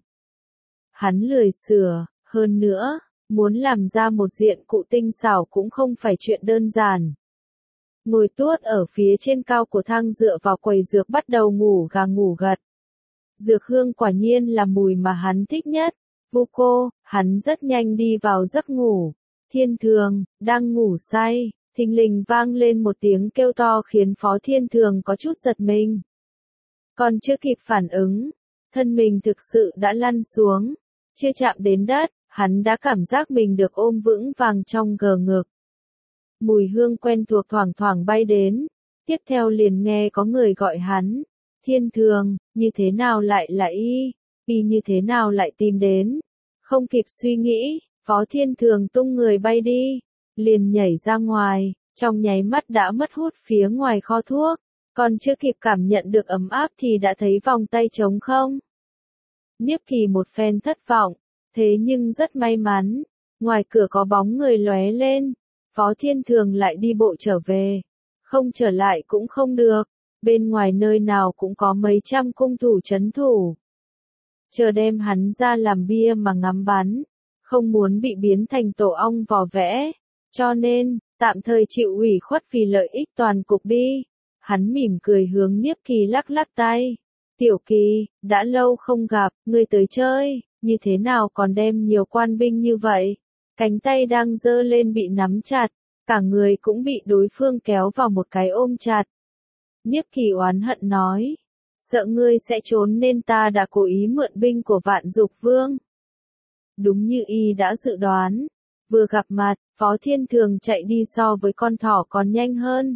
Hắn lười sửa, hơn nữa, muốn làm ra một diện cụ tinh xảo cũng không phải chuyện đơn giản. Ngồi tuốt ở phía trên cao của thang dựa vào quầy dược bắt đầu ngủ gà ngủ gật. Dược hương quả nhiên là mùi mà hắn thích nhất. Vu cô, hắn rất nhanh đi vào giấc ngủ. Thiên Thường, đang ngủ say, thình lình vang lên một tiếng kêu to khiến Phó Thiên Thường có chút giật mình. Còn chưa kịp phản ứng, thân mình thực sự đã lăn xuống, chưa chạm đến đất, hắn đã cảm giác mình được ôm vững vàng trong gờ ngực. Mùi hương quen thuộc thoảng thoảng bay đến, tiếp theo liền nghe có người gọi hắn. Thiên Thường, như thế nào lại là y, y như thế nào lại tìm đến. Không kịp suy nghĩ, Phó Thiên Thường tung người bay đi, liền nhảy ra ngoài, trong nháy mắt đã mất hút phía ngoài kho thuốc, còn chưa kịp cảm nhận được ấm áp thì đã thấy vòng tay trống không. Niếp Kỳ một phen thất vọng, thế nhưng rất may mắn, ngoài cửa có bóng người lóe lên, Phó Thiên Thường lại đi bộ trở về, không trở lại cũng không được, bên ngoài nơi nào cũng có mấy trăm cung thủ trấn thủ. Chờ đem hắn ra làm bia mà ngắm bắn, không muốn bị biến thành tổ ong vò vẽ, cho nên, tạm thời chịu ủy khuất vì lợi ích toàn cục đi. Hắn mỉm cười hướng Niếp Kỳ lắc lắc tay. Tiểu Kỳ, đã lâu không gặp, ngươi tới chơi, như thế nào còn đem nhiều quan binh như vậy? Cánh tay đang giơ lên bị nắm chặt, cả người cũng bị đối phương kéo vào một cái ôm chặt. Niếp Kỳ oán hận nói, sợ ngươi sẽ trốn nên ta đã cố ý mượn binh của Vạn Dục Vương. Đúng như y đã dự đoán, vừa gặp mặt, Phó Thiên Thường chạy đi so với con thỏ còn nhanh hơn.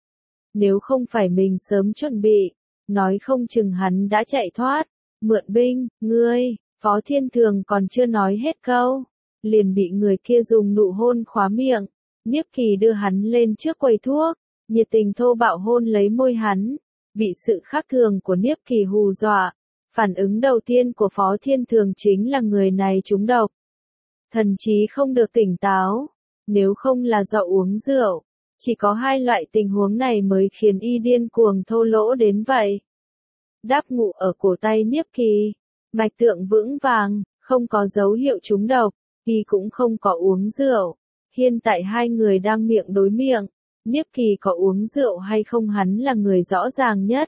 Nếu không phải mình sớm chuẩn bị, nói không chừng hắn đã chạy thoát. Mượn binh, ngươi, Phó Thiên Thường còn chưa nói hết câu, liền bị người kia dùng nụ hôn khóa miệng. Niếp Kỳ đưa hắn lên trước quầy thuốc, nhiệt tình thô bạo hôn lấy môi hắn, bị sự khác thường của Niếp Kỳ hù dọa. Phản ứng đầu tiên của Phó Thiên Thường chính là người này trúng độc. Thần trí không được tỉnh táo, nếu không là do uống rượu, chỉ có hai loại tình huống này mới khiến y điên cuồng thô lỗ đến vậy. Đáp ngụ ở cổ tay Niếp Kỳ, mạch tượng vững vàng, không có dấu hiệu trúng độc, y cũng không có uống rượu. Hiện tại hai người đang miệng đối miệng, Niếp Kỳ có uống rượu hay không hắn là người rõ ràng nhất.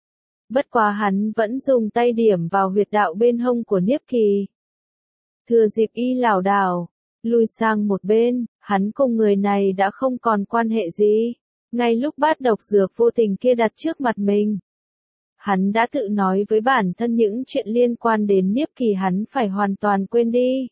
Bất quá hắn vẫn dùng tay điểm vào huyệt đạo bên hông của Niếp Kỳ. Thừa dịp y lảo đảo, lùi sang một bên, hắn cùng người này đã không còn quan hệ gì. Ngay lúc bát độc dược vô tình kia đặt trước mặt mình, hắn đã tự nói với bản thân những chuyện liên quan đến Niếp Kỳ hắn phải hoàn toàn quên đi.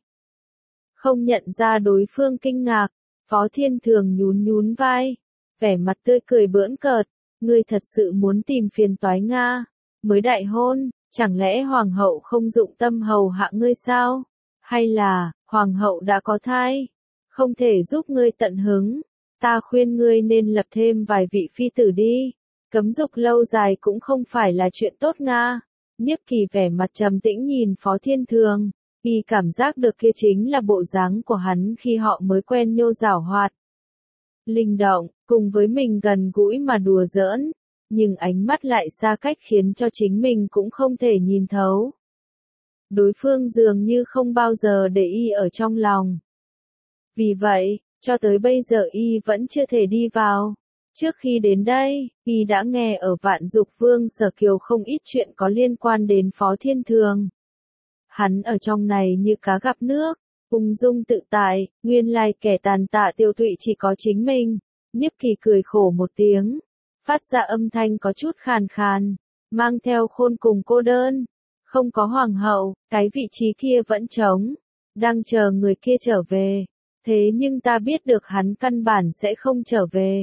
Không nhận ra đối phương kinh ngạc, Phó Thiên Thường nhún nhún vai, vẻ mặt tươi cười bỡn cợt. Ngươi thật sự muốn tìm phiền toái Nga, mới đại hôn, chẳng lẽ hoàng hậu không dụng tâm hầu hạ ngươi sao? Hay là, hoàng hậu đã có thai, không thể giúp ngươi tận hứng, ta khuyên ngươi nên lập thêm vài vị phi tử đi, cấm dục lâu dài cũng không phải là chuyện tốt Nga. Niếp Kỳ vẻ mặt trầm tĩnh nhìn Phó Thiên Thường, y cảm giác được kia chính là bộ dáng của hắn khi họ mới quen nhô giảo hoạt. Linh động, cùng với mình gần gũi mà đùa giỡn, nhưng ánh mắt lại xa cách khiến cho chính mình cũng không thể nhìn thấu. Đối phương dường như không bao giờ để y ở trong lòng. Vì vậy, cho tới bây giờ y vẫn chưa thể đi vào. Trước khi đến đây, y đã nghe ở Vạn Dục Vương Sở Kiều không ít chuyện có liên quan đến Phó Thiên Thường. Hắn ở trong này như cá gặp nước, ung dung tự tại, nguyên lai kẻ tàn tạ tiêu tụy chỉ có chính mình. Niếp Kỳ cười khổ một tiếng, phát ra âm thanh có chút khàn khàn, mang theo khôn cùng cô đơn. Không có hoàng hậu, cái vị trí kia vẫn trống, đang chờ người kia trở về. Thế nhưng ta biết được hắn căn bản sẽ không trở về.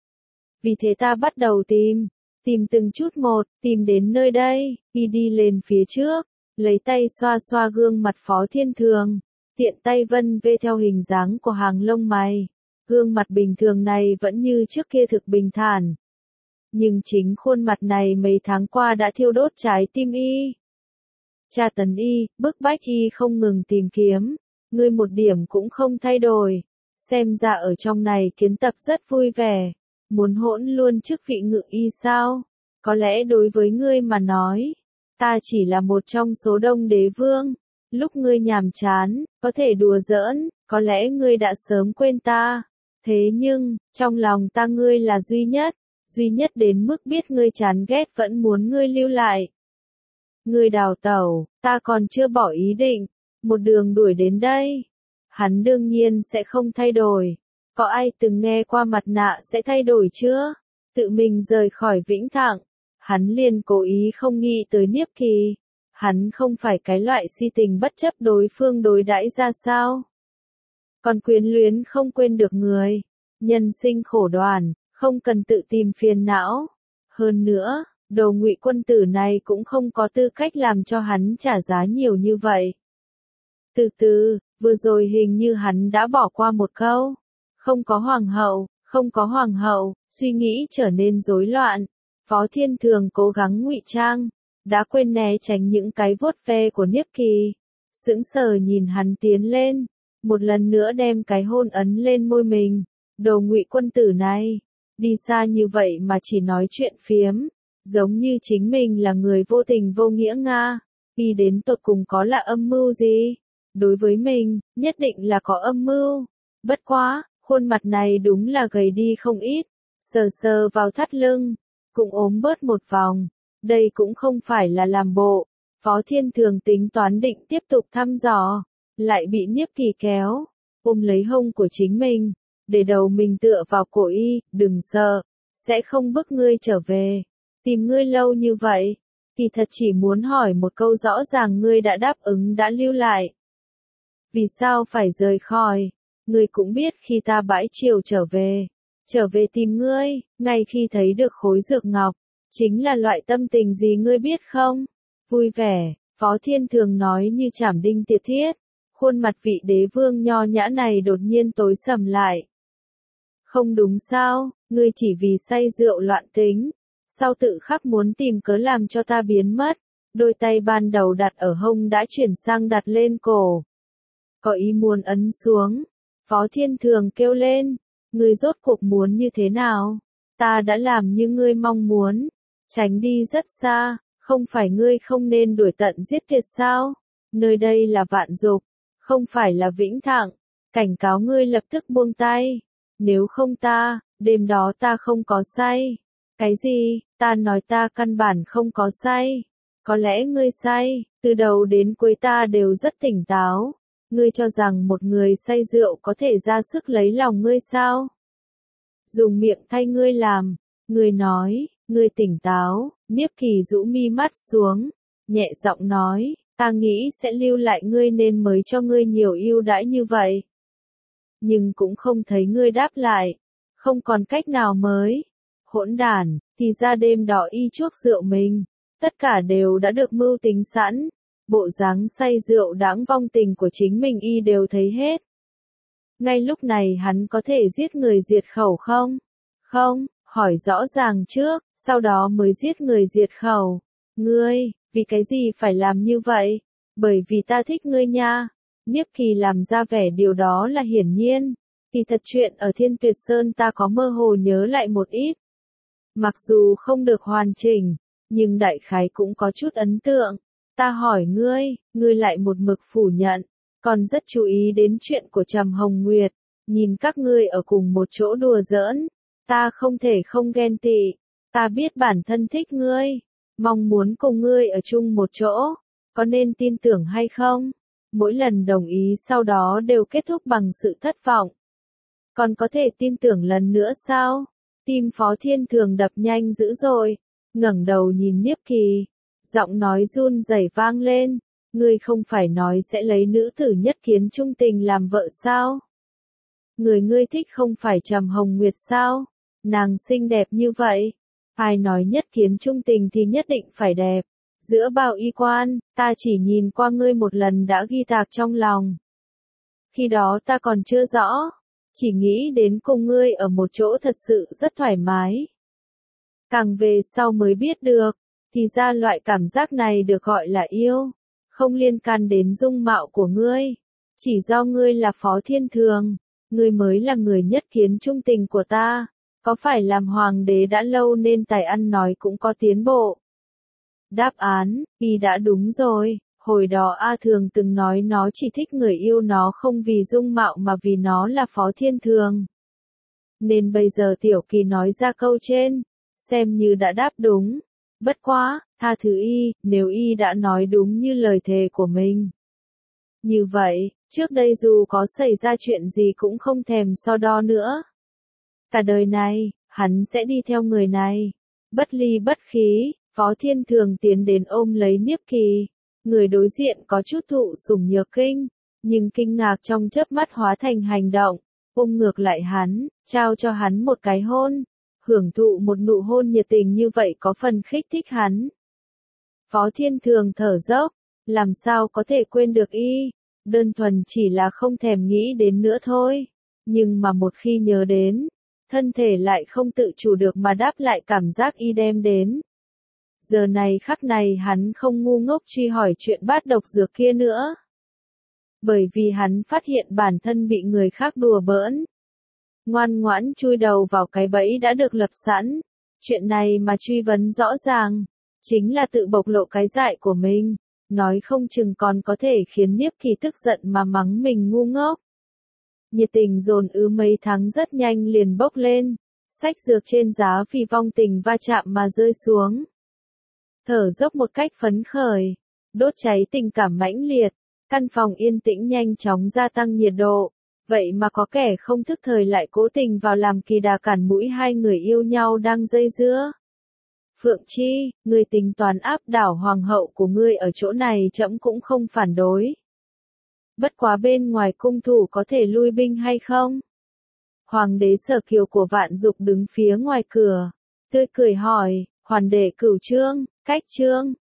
Vì thế ta bắt đầu tìm, tìm từng chút một, tìm đến nơi đây, y đi lên phía trước, lấy tay xoa xoa gương mặt Phó Thiên Thường, tiện tay vân vê theo hình dáng của hàng lông mày. Gương mặt bình thường này vẫn như trước kia thực bình thản. Nhưng chính khuôn mặt này mấy tháng qua đã thiêu đốt trái tim y. Tra tấn y, bức bách y không ngừng tìm kiếm. Ngươi một điểm cũng không thay đổi. Xem ra ở trong này kiến tập rất vui vẻ. Muốn hỗn luôn chức vị ngự y sao? Có lẽ đối với ngươi mà nói, ta chỉ là một trong số đông đế vương. Lúc ngươi nhàm chán, có thể đùa giỡn, có lẽ ngươi đã sớm quên ta. Thế nhưng, trong lòng ta ngươi là duy nhất, duy nhất đến mức biết ngươi chán ghét vẫn muốn ngươi lưu lại. Ngươi đào tẩu, ta còn chưa bỏ ý định, một đường đuổi đến đây. Hắn đương nhiên sẽ không thay đổi. Có ai từng nghe qua mặt nạ sẽ thay đổi chưa? Tự mình rời khỏi Vĩnh Thạng, hắn liền cố ý không nghĩ tới Niếp Kỳ. Hắn không phải cái loại si tình bất chấp đối phương đối đãi ra sao. Còn quyến luyến không quên được người. Nhân sinh khổ đoàn, không cần tự tìm phiền não. Hơn nữa, đồ Ngụy quân tử này cũng không có tư cách làm cho hắn trả giá nhiều như vậy. Từ từ, vừa rồi hình như hắn đã bỏ qua một câu. Không có hoàng hậu, không có hoàng hậu, suy nghĩ trở nên rối loạn. Phó Thiên Thường cố gắng ngụy trang, đã quên né tránh những cái vuốt ve của Niếp Kỳ. Sững sờ nhìn hắn tiến lên, một lần nữa đem cái hôn ấn lên môi mình. Đồ Ngụy quân tử này, đi xa như vậy mà chỉ nói chuyện phiếm, giống như chính mình là người vô tình vô nghĩa nga. Đi đến tột cùng có là âm mưu gì? Đối với mình, nhất định là có âm mưu. Bất quá, khuôn mặt này đúng là gầy đi không ít, sờ sờ vào thắt lưng, cũng ốm bớt một vòng. Đây cũng không phải là làm bộ. Phó Thiên Thường tính toán định tiếp tục thăm dò, lại bị Niếp Kỳ kéo, ôm lấy hông của chính mình, để đầu mình tựa vào cổ y. Đừng sợ, sẽ không bức ngươi trở về. Tìm ngươi lâu như vậy, kỳ thật chỉ muốn hỏi một câu rõ ràng, ngươi đã đáp ứng đã lưu lại. Vì sao phải rời khỏi? Ngươi cũng biết khi ta bãi triều trở về, trở về tìm ngươi, ngay khi thấy được khối dược ngọc, chính là loại tâm tình gì ngươi biết không? Vui vẻ, Phó Thiên Thường nói như chảm đinh tiệt thiết. Khuôn mặt vị đế vương nho nhã này đột nhiên tối sầm lại. Không đúng sao, ngươi chỉ vì say rượu loạn tính, sau tự khắc muốn tìm cớ làm cho ta biến mất. Đôi tay ban đầu đặt ở hông đã chuyển sang đặt lên cổ. Có ý muốn ấn xuống. Phó Thiên Thường kêu lên, ngươi rốt cuộc muốn như thế nào? Ta đã làm như ngươi mong muốn, tránh đi rất xa, không phải ngươi không nên đuổi tận giết tuyệt sao? Nơi đây là Vạn Dục, không phải là Vĩnh Thạng, cảnh cáo ngươi lập tức buông tay. Nếu không ta, đêm đó ta không có say. Cái gì? Ta nói ta căn bản không có say. Có lẽ ngươi say, từ đầu đến cuối ta đều rất tỉnh táo. Ngươi cho rằng một người say rượu có thể ra sức lấy lòng ngươi sao? Dùng miệng thay ngươi làm. Ngươi nói, ngươi tỉnh táo. Niếp Kỳ rũ mi mắt xuống, nhẹ giọng nói, ta nghĩ sẽ lưu lại ngươi nên mới cho ngươi nhiều ưu đãi như vậy. Nhưng cũng không thấy ngươi đáp lại, không còn cách nào mới. Hỗn đản, thì ra đêm đó y chuốc rượu mình, tất cả đều đã được mưu tính sẵn. Bộ dáng say rượu đáng vong tình của chính mình y đều thấy hết. Ngay lúc này hắn có thể giết người diệt khẩu không? Không, hỏi rõ ràng trước, sau đó mới giết người diệt khẩu. Ngươi, vì cái gì phải làm như vậy? Bởi vì ta thích ngươi nha. Niếp Kỳ làm ra vẻ điều đó là hiển nhiên. Kỳ thật chuyện ở Thiên Tuyệt Sơn ta có mơ hồ nhớ lại một ít. Mặc dù không được hoàn chỉnh, nhưng đại khái cũng có chút ấn tượng. Ta hỏi ngươi, ngươi lại một mực phủ nhận, còn rất chú ý đến chuyện của Trầm Hồng Nguyệt, nhìn các ngươi ở cùng một chỗ đùa giỡn, ta không thể không ghen tị. Ta biết bản thân thích ngươi, mong muốn cùng ngươi ở chung một chỗ, có nên tin tưởng hay không? Mỗi lần đồng ý sau đó đều kết thúc bằng sự thất vọng. Còn có thể tin tưởng lần nữa sao? Tim Phó Thiên Thường đập nhanh dữ dội, ngẩng đầu nhìn Niếp Kỳ, giọng nói run rẩy vang lên, ngươi không phải nói sẽ lấy nữ tử Nhất Kiến Trung Tình làm vợ sao? Người ngươi thích không phải Trầm Hồng Nguyệt sao? Nàng xinh đẹp như vậy, ai nói Nhất Kiến Trung Tình thì nhất định phải đẹp. Giữa bao y quan, ta chỉ nhìn qua ngươi một lần đã ghi tạc trong lòng. Khi đó ta còn chưa rõ, chỉ nghĩ đến cùng ngươi ở một chỗ thật sự rất thoải mái. Càng về sau mới biết được, thì ra loại cảm giác này được gọi là yêu, không liên can đến dung mạo của ngươi. Chỉ do ngươi là Phó Thiên Thường, ngươi mới là người nhất kiến trung tình của ta. Có phải làm hoàng đế đã lâu nên tài ăn nói cũng có tiến bộ? Đáp án, y đã đúng rồi. Hồi đó A Thường từng nói nó chỉ thích người yêu nó không vì dung mạo mà vì nó là Phó Thiên Thường. Nên bây giờ Tiểu Kỳ nói ra câu trên, xem như đã đáp đúng. Bất quá, tha thứ y, nếu y đã nói đúng như lời thề của mình. Như vậy, trước đây dù có xảy ra chuyện gì cũng không thèm so đo nữa. Cả đời này, hắn sẽ đi theo người này. Bất ly bất khí, Phó Thiên Thường tiến đến ôm lấy Niếp Kỳ. Người đối diện có chút thụ sủng nhược kinh, nhưng kinh ngạc trong chớp mắt hóa thành hành động, ôm ngược lại hắn, trao cho hắn một cái hôn. Hưởng thụ một nụ hôn nhiệt tình như vậy có phần kích thích hắn. Phó Thiên Thường thở dốc, làm sao có thể quên được y, đơn thuần chỉ là không thèm nghĩ đến nữa thôi. Nhưng mà một khi nhớ đến, thân thể lại không tự chủ được mà đáp lại cảm giác y đem đến. Giờ này khắc này hắn không ngu ngốc truy hỏi chuyện bát độc dược kia nữa. Bởi vì hắn phát hiện bản thân bị người khác đùa bỡn. Ngoan ngoãn chui đầu vào cái bẫy đã được lập sẵn. Chuyện này mà truy vấn rõ ràng, chính là tự bộc lộ cái dại của mình. Nói không chừng còn có thể khiến Niếp Kỳ tức giận mà mắng mình ngu ngốc. Nhiệt tình dồn ứ mấy tháng rất nhanh liền bốc lên. Sách dược trên giá vì vong tình va chạm mà rơi xuống. Thở dốc một cách phấn khởi, đốt cháy tình cảm mãnh liệt, căn phòng yên tĩnh nhanh chóng gia tăng nhiệt độ, vậy mà có kẻ không thức thời lại cố tình vào làm kỳ đà cản mũi hai người yêu nhau đang dây dưa. Phượng Chi, ngươi tính toán áp đảo hoàng hậu của ngươi ở chỗ này trẫm cũng không phản đối. Bất quá bên ngoài cung thủ có thể lui binh hay không? Hoàng đế Sở Kiều của Vạn Dục đứng phía ngoài cửa, tươi cười hỏi, Hoàn đệ Cửu Trương, Cách Trương,